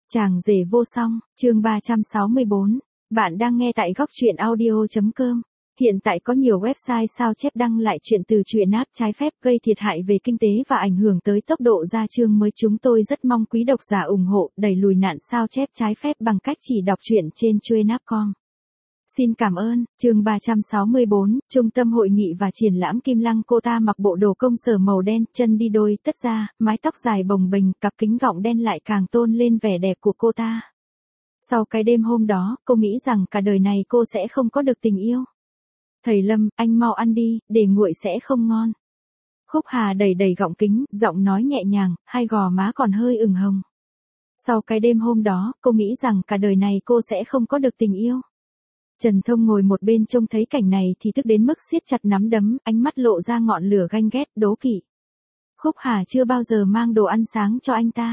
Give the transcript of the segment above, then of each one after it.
Chàng rể vô song, chương 364. Bạn đang nghe tại góc truyện audio.com. Hiện tại có nhiều website sao chép đăng lại chuyện từ truyện app trái phép gây thiệt hại về kinh tế và ảnh hưởng tới tốc độ ra chương mới. Chúng tôi rất mong quý độc giả ủng hộ đẩy lùi nạn sao chép trái phép bằng cách chỉ đọc truyện trên truyện.com. Xin cảm ơn. Chương 364, Trung tâm hội nghị và triển lãm Kim Lăng. Cô ta mặc bộ đồ công sở màu đen, chân đi đôi tất da, mái tóc dài bồng bềnh, cặp kính gọng đen lại càng tôn lên vẻ đẹp của cô ta. Sau cái đêm hôm đó, cô nghĩ rằng cả đời này cô sẽ không có được tình yêu. Thầy Lâm, anh mau ăn đi, để nguội sẽ không ngon. Khúc Hà đẩy đẩy gọng kính, giọng nói nhẹ nhàng, hai gò má còn hơi ửng hồng. Sau cái đêm hôm đó, cô nghĩ rằng cả đời này cô sẽ không có được tình yêu. Trần Thông ngồi một bên trông thấy cảnh này thì tức đến mức siết chặt nắm đấm, ánh mắt lộ ra ngọn lửa ganh ghét, đố kỵ. Khúc Hà chưa bao giờ mang đồ ăn sáng cho anh ta.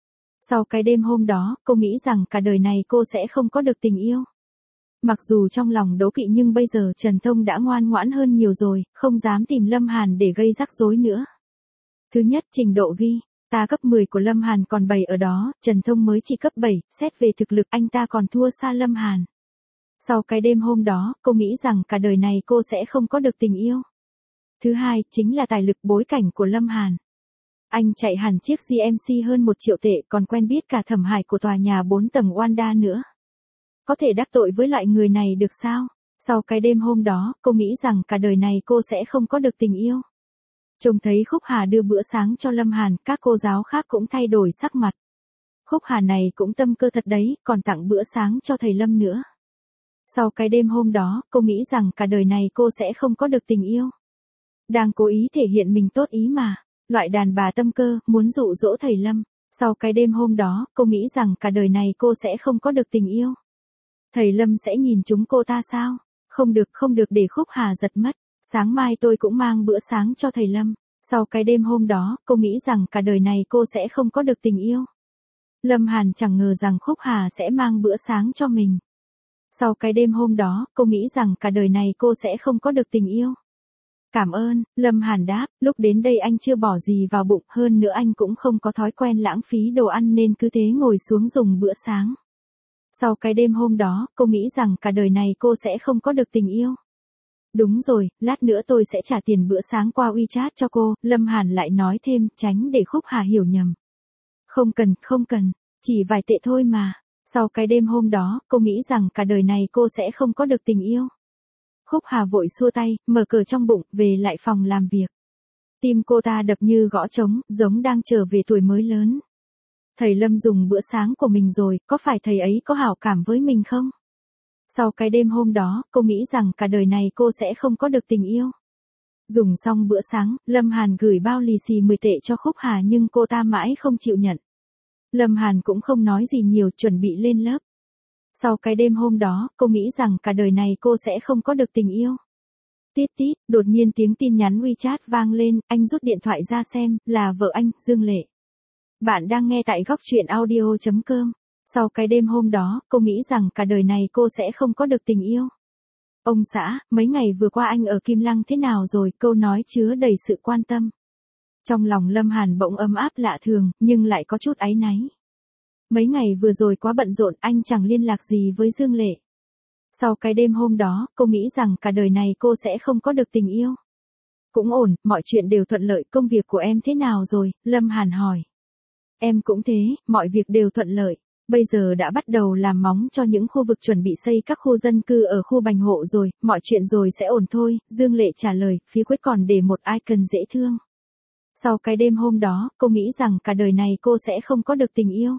Sau cái đêm hôm đó, cô nghĩ rằng cả đời này cô sẽ không có được tình yêu. Mặc dù trong lòng đố kỵ nhưng bây giờ Trần Thông đã ngoan ngoãn hơn nhiều rồi, không dám tìm Lâm Hàn để gây rắc rối nữa. Thứ nhất, trình độ ghi. Ta cấp 10 của Lâm Hàn còn 7 ở đó, Trần Thông mới chỉ cấp 7, xét về thực lực anh ta còn thua xa Lâm Hàn. Sau cái đêm hôm đó, cô nghĩ rằng cả đời này cô sẽ không có được tình yêu. Thứ hai, chính là tài lực bối cảnh của Lâm Hàn. Anh chạy hẳn chiếc GMC hơn 1 triệu tệ còn quen biết cả thẩm hải của tòa nhà 4 tầng Wanda nữa. Có thể đắc tội với loại người này được sao? Sau cái đêm hôm đó, cô nghĩ rằng cả đời này cô sẽ không có được tình yêu. Trông thấy Khúc Hà đưa bữa sáng cho Lâm Hàn, các cô giáo khác cũng thay đổi sắc mặt. Khúc Hà này cũng tâm cơ thật đấy, còn tặng bữa sáng cho thầy Lâm nữa. Sau cái đêm hôm đó, cô nghĩ rằng cả đời này cô sẽ không có được tình yêu. Đang cố ý thể hiện mình tốt ý mà. Loại đàn bà tâm cơ, muốn dụ dỗ thầy Lâm. Sau cái đêm hôm đó, cô nghĩ rằng cả đời này cô sẽ không có được tình yêu. Thầy Lâm sẽ nhìn chúng cô ta sao? Không được để Khúc Hà giật mất. Sáng mai tôi cũng mang bữa sáng cho thầy Lâm. Sau cái đêm hôm đó, cô nghĩ rằng cả đời này cô sẽ không có được tình yêu. Lâm Hàn chẳng ngờ rằng Khúc Hà sẽ mang bữa sáng cho mình. Sau cái đêm hôm đó, cô nghĩ rằng cả đời này cô sẽ không có được tình yêu. Cảm ơn, Lâm Hàn đáp, lúc đến đây anh chưa bỏ gì vào bụng, hơn nữa anh cũng không có thói quen lãng phí đồ ăn nên cứ thế ngồi xuống dùng bữa sáng. Sau cái đêm hôm đó, cô nghĩ rằng cả đời này cô sẽ không có được tình yêu. Đúng rồi, lát nữa tôi sẽ trả tiền bữa sáng qua WeChat cho cô, Lâm Hàn lại nói thêm, tránh để Khúc Hà hiểu nhầm. Không cần, chỉ vài tệ thôi mà. Sau cái đêm hôm đó, cô nghĩ rằng cả đời này cô sẽ không có được tình yêu. Khúc Hà vội xua tay, mở cờ trong bụng, về lại phòng làm việc. Tim cô ta đập như gõ trống, giống đang trở về tuổi mới lớn. Thầy Lâm dùng bữa sáng của mình rồi, có phải thầy ấy có hảo cảm với mình không? Sau cái đêm hôm đó, cô nghĩ rằng cả đời này cô sẽ không có được tình yêu. Dùng xong bữa sáng, Lâm Hàn gửi bao lì xì 10 tệ cho Khúc Hà nhưng cô ta mãi không chịu nhận. Lâm Hàn cũng không nói gì nhiều, chuẩn bị lên lớp. Sau cái đêm hôm đó, cô nghĩ rằng cả đời này cô sẽ không có được tình yêu. Tít tít, đột nhiên tiếng tin nhắn WeChat vang lên, anh rút điện thoại ra xem, là vợ anh, Dương Lệ. Bạn đang nghe tại góc truyện audio.com. Sau cái đêm hôm đó, cô nghĩ rằng cả đời này cô sẽ không có được tình yêu. Ông xã, mấy ngày vừa qua anh ở Kim Lăng thế nào rồi? Câu nói chứa đầy sự quan tâm. Trong lòng Lâm Hàn bỗng ấm áp lạ thường, nhưng lại có chút áy náy. Mấy ngày vừa rồi quá bận rộn, anh chẳng liên lạc gì với Dương Lệ. Sau cái đêm hôm đó, cô nghĩ rằng cả đời này cô sẽ không có được tình yêu. Cũng ổn, mọi chuyện đều thuận lợi, công việc của em thế nào rồi? Lâm Hàn hỏi. Em cũng thế, mọi việc đều thuận lợi. Bây giờ đã bắt đầu làm móng cho những khu vực chuẩn bị xây các khu dân cư ở khu Bành Hộ rồi, mọi chuyện rồi sẽ ổn thôi, Dương Lệ trả lời, phía cuối còn để một icon dễ thương. Sau cái đêm hôm đó, cô nghĩ rằng cả đời này cô sẽ không có được tình yêu.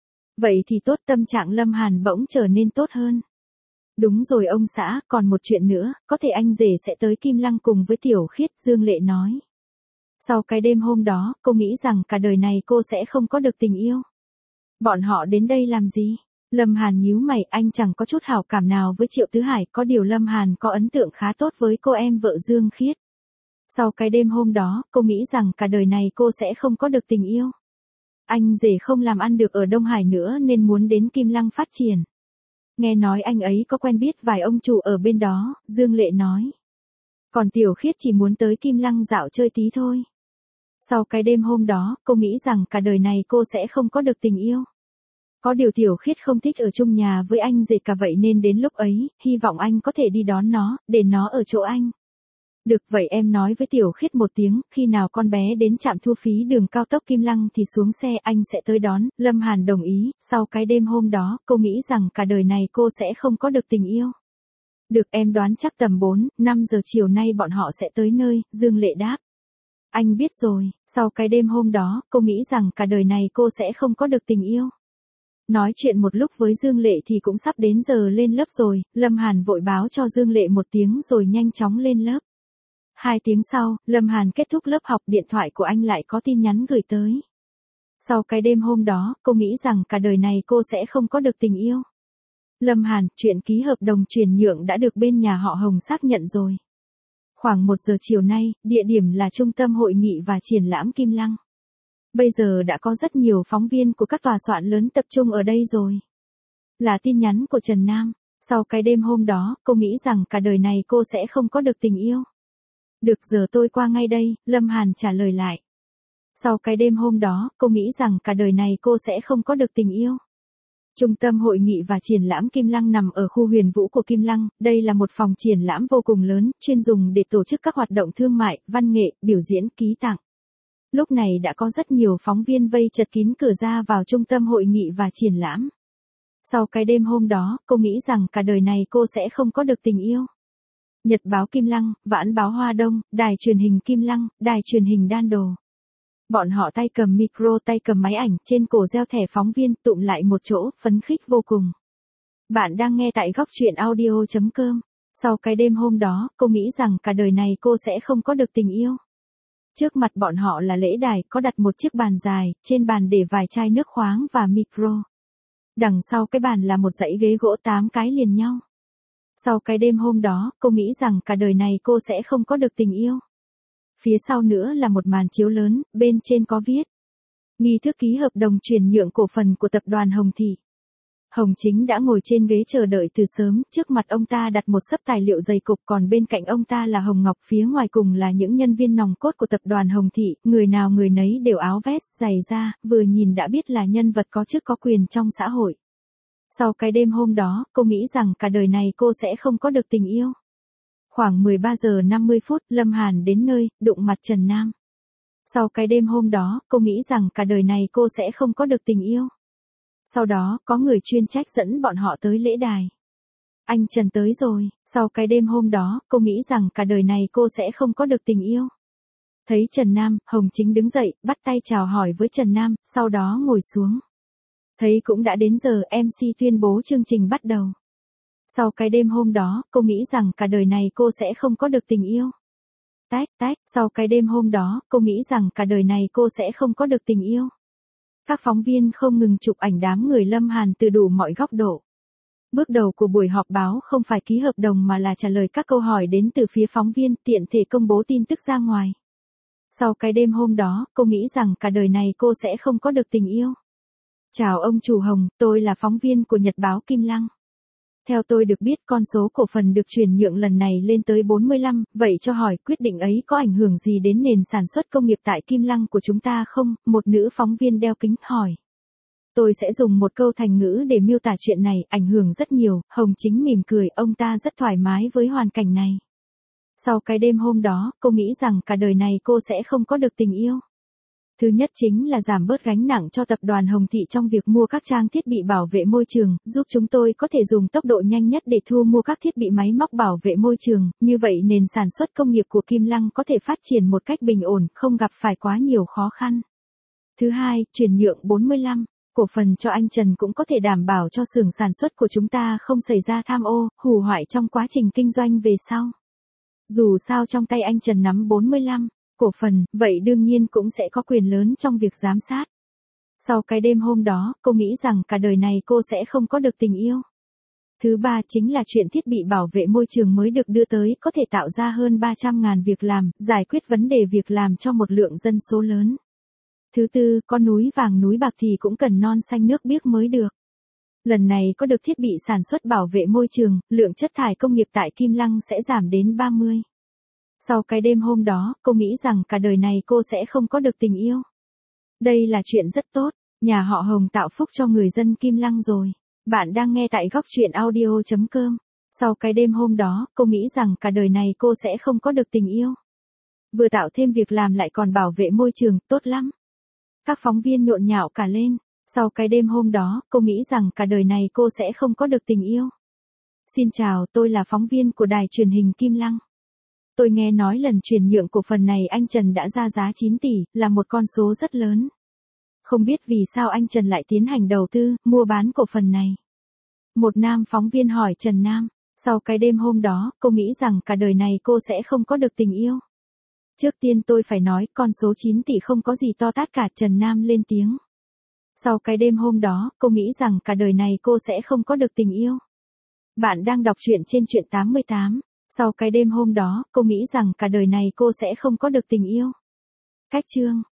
Vậy thì tốt, tâm trạng Lâm Hàn bỗng trở nên tốt hơn. Đúng rồi ông xã, còn một chuyện nữa, có thể anh rể sẽ tới Kim Lăng cùng với Tiểu Khiết, Dương Lệ nói. Sau cái đêm hôm đó, cô nghĩ rằng cả đời này cô sẽ không có được tình yêu. Bọn họ đến đây làm gì? Lâm Hàn nhíu mày, anh chẳng có chút hảo cảm nào với Triệu Tứ Hải, có điều Lâm Hàn có ấn tượng khá tốt với cô em vợ Dương Khiết. Sau cái đêm hôm đó, cô nghĩ rằng cả đời này cô sẽ không có được tình yêu. Anh rể không làm ăn được ở Đông Hải nữa nên muốn đến Kim Lăng phát triển. Nghe nói anh ấy có quen biết vài ông chủ ở bên đó, Dương Lệ nói. Còn Tiểu Khiết chỉ muốn tới Kim Lăng dạo chơi tí thôi. Sau cái đêm hôm đó, cô nghĩ rằng cả đời này cô sẽ không có được tình yêu. Có điều Tiểu Khiết không thích ở chung nhà với anh rể cả vậy nên đến lúc ấy, hy vọng anh có thể đi đón nó, để nó ở chỗ anh. Được vậy em nói với Tiểu Khiết một tiếng, khi nào con bé đến trạm thu phí đường cao tốc Kim Lăng thì xuống xe anh sẽ tới đón. Lâm Hàn đồng ý, sau cái đêm hôm đó, cô nghĩ rằng cả đời này cô sẽ không có được tình yêu. Được em đoán chắc tầm 4-5 giờ chiều nay bọn họ sẽ tới nơi, Dương Lệ đáp. Anh biết rồi, sau cái đêm hôm đó, cô nghĩ rằng cả đời này cô sẽ không có được tình yêu. Nói chuyện một lúc với Dương Lệ thì cũng sắp đến giờ lên lớp rồi, Lâm Hàn vội báo cho Dương Lệ một tiếng rồi nhanh chóng lên lớp. 2 tiếng sau, Lâm Hàn kết thúc lớp học, điện thoại của anh lại có tin nhắn gửi tới. Sau cái đêm hôm đó, cô nghĩ rằng cả đời này cô sẽ không có được tình yêu. Lâm Hàn, chuyện ký hợp đồng chuyển nhượng đã được bên nhà họ Hồng xác nhận rồi. Khoảng 1 giờ chiều nay, địa điểm là Trung tâm Hội nghị và Triển lãm Kim Lăng. Bây giờ đã có rất nhiều phóng viên của các tòa soạn lớn tập trung ở đây rồi. Là tin nhắn của Trần Nam. Sau cái đêm hôm đó, cô nghĩ rằng cả đời này cô sẽ không có được tình yêu. Được giờ tôi qua ngay đây, Lâm Hàn trả lời lại. Sau cái đêm hôm đó, cô nghĩ rằng cả đời này cô sẽ không có được tình yêu. Trung tâm Hội nghị và Triển lãm Kim Lăng nằm ở khu Huyền Vũ của Kim Lăng, đây là một phòng triển lãm vô cùng lớn, chuyên dùng để tổ chức các hoạt động thương mại, văn nghệ, biểu diễn, ký tặng. Lúc này đã có rất nhiều phóng viên vây chật kín cửa ra vào Trung tâm Hội nghị và Triển lãm. Sau cái đêm hôm đó, cô nghĩ rằng cả đời này cô sẽ không có được tình yêu. Nhật báo Kim Lăng, Vãn báo Hoa Đông, đài truyền hình Kim Lăng, đài truyền hình Đan Đồ. Bọn họ tay cầm micro, tay cầm máy ảnh, trên cổ đeo thẻ phóng viên, tụm lại một chỗ, phấn khích vô cùng. Bạn đang nghe tại góc truyện audio.com. Sau cái đêm hôm đó, cô nghĩ rằng cả đời này cô sẽ không có được tình yêu. Trước mặt bọn họ là lễ đài, có đặt một chiếc bàn dài, trên bàn để vài chai nước khoáng và micro. Đằng sau cái bàn là một dãy ghế gỗ 8 cái liền nhau. Sau cái đêm hôm đó, cô nghĩ rằng cả đời này cô sẽ không có được tình yêu. Phía sau nữa là một màn chiếu lớn, bên trên có viết. Nghi thức ký hợp đồng chuyển nhượng cổ phần của tập đoàn Hồng Thị. Hồng Chính đã ngồi trên ghế chờ đợi từ sớm, trước mặt ông ta đặt một xấp tài liệu dày cục, còn bên cạnh ông ta là Hồng Ngọc, phía ngoài cùng là những nhân viên nòng cốt của tập đoàn Hồng Thị, người nào người nấy đều áo vest, giày da, vừa nhìn đã biết là nhân vật có chức có quyền trong xã hội. Sau cái đêm hôm đó, cô nghĩ rằng cả đời này cô sẽ không có được tình yêu. Khoảng 13 giờ 50 phút, Lâm Hàn đến nơi, đụng mặt Trần Nam. Sau cái đêm hôm đó, cô nghĩ rằng cả đời này cô sẽ không có được tình yêu. Sau đó, có người chuyên trách dẫn bọn họ tới lễ đài. Anh Trần tới rồi, sau cái đêm hôm đó, cô nghĩ rằng cả đời này cô sẽ không có được tình yêu. Thấy Trần Nam, Hồng Chính đứng dậy, bắt tay chào hỏi với Trần Nam, sau đó ngồi xuống. Thấy cũng đã đến giờ, MC tuyên bố chương trình bắt đầu. Sau cái đêm hôm đó, cô nghĩ rằng cả đời này cô sẽ không có được tình yêu. Sau cái đêm hôm đó, cô nghĩ rằng cả đời này cô sẽ không có được tình yêu. Các phóng viên không ngừng chụp ảnh đám người Lâm Hàn từ đủ mọi góc độ. Bước đầu của buổi họp báo không phải ký hợp đồng mà là trả lời các câu hỏi đến từ phía phóng viên, tiện thể công bố tin tức ra ngoài. Sau cái đêm hôm đó, cô nghĩ rằng cả đời này cô sẽ không có được tình yêu. Chào ông chủ Hồng, tôi là phóng viên của Nhật báo Kim Lăng. Theo tôi được biết con số cổ phần được chuyển nhượng lần này lên tới 45, vậy cho hỏi quyết định ấy có ảnh hưởng gì đến nền sản xuất công nghiệp tại Kim Lăng của chúng ta không? Một nữ phóng viên đeo kính hỏi. Tôi sẽ dùng một câu thành ngữ để miêu tả chuyện này, ảnh hưởng rất nhiều. Hồng Chính mỉm cười, ông ta rất thoải mái với hoàn cảnh này. Sau cái đêm hôm đó, cô nghĩ rằng cả đời này cô sẽ không có được tình yêu. Thứ nhất chính là giảm bớt gánh nặng cho tập đoàn Hồng Thị trong việc mua các trang thiết bị bảo vệ môi trường, giúp chúng tôi có thể dùng tốc độ nhanh nhất để thu mua các thiết bị máy móc bảo vệ môi trường, như vậy nền sản xuất công nghiệp của Kim Lăng có thể phát triển một cách bình ổn, không gặp phải quá nhiều khó khăn. Thứ hai, chuyển nhượng 45 cổ phần cho anh Trần cũng có thể đảm bảo cho xưởng sản xuất của chúng ta không xảy ra tham ô, hủ hoại trong quá trình kinh doanh về sau. Dù sao trong tay anh Trần nắm 45 cổ phần, vậy đương nhiên cũng sẽ có quyền lớn trong việc giám sát. Sau cái đêm hôm đó, cô nghĩ rằng cả đời này cô sẽ không có được tình yêu. Thứ ba chính là chuyện thiết bị bảo vệ môi trường mới được đưa tới có thể tạo ra hơn 300.000 việc làm, giải quyết vấn đề việc làm cho một lượng dân số lớn. Thứ tư, có núi vàng núi bạc thì cũng cần non xanh nước biếc mới được. Lần này có được thiết bị sản xuất bảo vệ môi trường, lượng chất thải công nghiệp tại Kim Lăng sẽ giảm đến 30. Sau cái đêm hôm đó, cô nghĩ rằng cả đời này cô sẽ không có được tình yêu. Đây là chuyện rất tốt, Nhà họ Hồng tạo phúc cho người dân Kim Lăng rồi. Bạn đang nghe tại góc truyện audio.com. Sau cái đêm hôm đó, cô nghĩ rằng cả đời này cô sẽ không có được tình yêu. Vừa tạo thêm việc làm lại còn bảo vệ môi trường, tốt lắm. Các phóng viên nhộn nhạo cả lên. Sau cái đêm hôm đó, cô nghĩ rằng cả đời này cô sẽ không có được tình yêu. Xin chào, tôi là phóng viên của đài truyền hình Kim Lăng. Tôi nghe nói lần chuyển nhượng cổ phần này anh Trần đã ra giá 9 tỷ, là một con số rất lớn. Không biết vì sao anh Trần lại tiến hành đầu tư, mua bán cổ phần này. Một nam phóng viên hỏi Trần Nam, sau cái đêm hôm đó, cô nghĩ rằng cả đời này cô sẽ không có được tình yêu. Trước tiên tôi phải nói, con số 9 tỷ không có gì to tát cả, Trần Nam lên tiếng. Sau cái đêm hôm đó, cô nghĩ rằng cả đời này cô sẽ không có được tình yêu. Bạn đang đọc truyện trên truyện 88. Sau cái đêm hôm đó, cô nghĩ rằng cả đời này cô sẽ không có được tình yêu. Cách chương.